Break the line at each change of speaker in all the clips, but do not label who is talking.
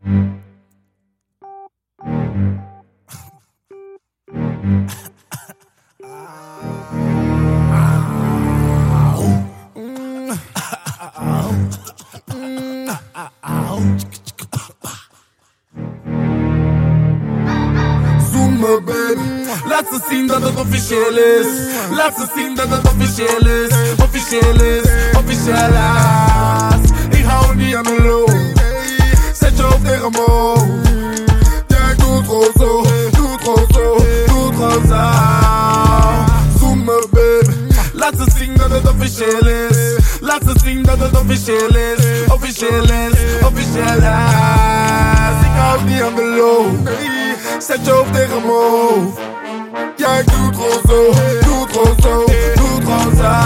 Zoen me baby, laat ze zien dat het officieel is. Laat ze zien dat het officieel is. Officieel is, officieel is. Ik hou niet aan de loop. Zet je hoofd tegen me hoofd. Ja, ik doe het gewoon zo. Doe het gewoon zo, doe het gewoon zo. Zoen me baby, laat ze zien dat het officieel is. Laat ze zien dat het officieel is. Officieel is, officieel is. Ik hou niet aan de loop. Zet je hoofd tegen me hoofd. Ja, ik doe het gewoon zo. Doe het gewoon zo, doe het gewoon zo.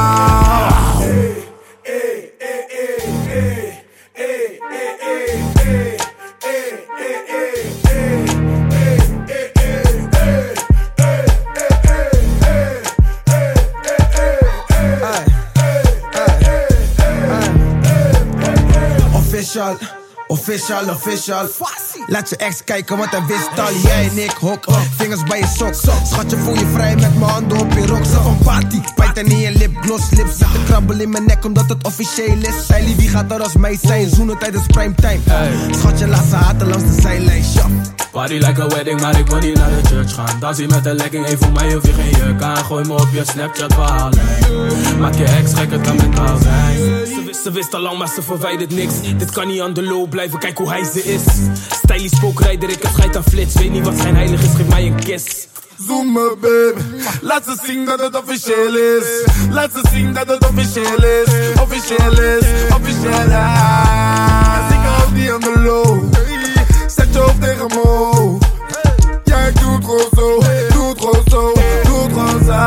Official, official. Laat je ex kijken, want hij wist al. Jij en ik hok, vingers bij je sok. Schatje, voel je vrij met mijn handen op je rok. Ze van party, bijt er niet in lipgloss. Lips zitten krabbel in mijn nek omdat het officieel is. Zij lief, wie gaat er als mij zijn? Zoenen tijdens primetime. Schatje, laat ze haten langs de zijlijn.
Party like a wedding, maar ik wil niet naar de church gaan. Dansie met een legging, één voor mij hoef je geen jurk aan. Gooi me op je Snapchat verhalen. Maak je ex gek, het kan mentaal zijn. Ze wist al lang, maar ze verwijdert niks. Dit kan niet aan de low blijven, kijk hoe hij ze is. Stylish spookrijder, ik heb scheid aan flits. Weet niet wat zijn heilig is, geef mij een kiss.
Zoen me baby, laat ze zien dat het officieel is. Laat ze zien dat het officieel is. Officieel is, officieel is. Ik hou niet aan de low. Zet je hoofd tegen me hoofd. Ja, ik doe het gewoon zo. Doe het gewoon zo, doe het gewoon zo.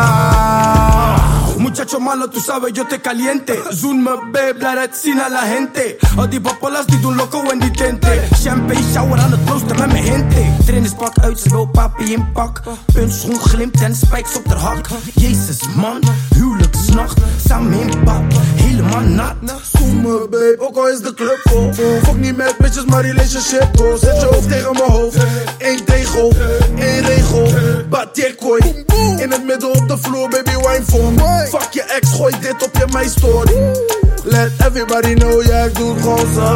Muchacho malo, tú sabes, yo te caliente. Zoen me, babe, laat het zien aan la gente. Al die papolas die doen loco en die tente. Champagne shower aan het roosten met mijn hente. Trainingspak uit, ze wil papi in pak. Puntschoen glimt en spijks op de hak. Jezus man, huwelijksnacht. Samen in bad, helemaal nat.
Zoen me babe, ook al is de club vol. Fuck niet met bitches, maar relationship goals. Zet je hoofd tegen mijn hoofd. Eén tegel, één regel. Batjekooi, in het midden op de vloer, baby wine for me. Fuck je ex, gooi dit op je my story. Let everybody know, ja ik doe het gewoon zo.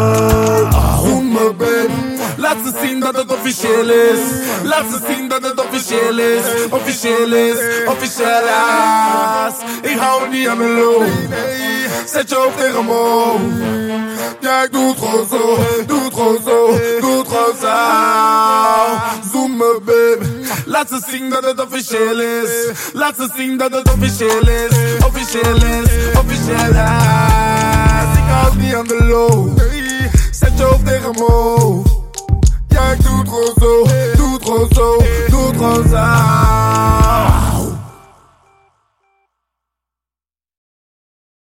Zoen me baby, laat ze zien dat het officieel is. Laat ze zien dat het officieel is. Officieel is, officieel is. Ik hou niet aan de loop. Zet je hoofd tegen me hoofd. Ja ik doe het gewoon zo. Doe het gewoon zo, doe het gewoon zo. Zoen me baby, laat ze zien dat het officieel is. Laat ze zien dat het officieel is. Officieel is, officieel is. Ik hou niet aan de loop. Zet je hoofd tegen me hoofd. Ja ik doe het gewoon zo. Doe het gewoon zo, doe het gewoon zo.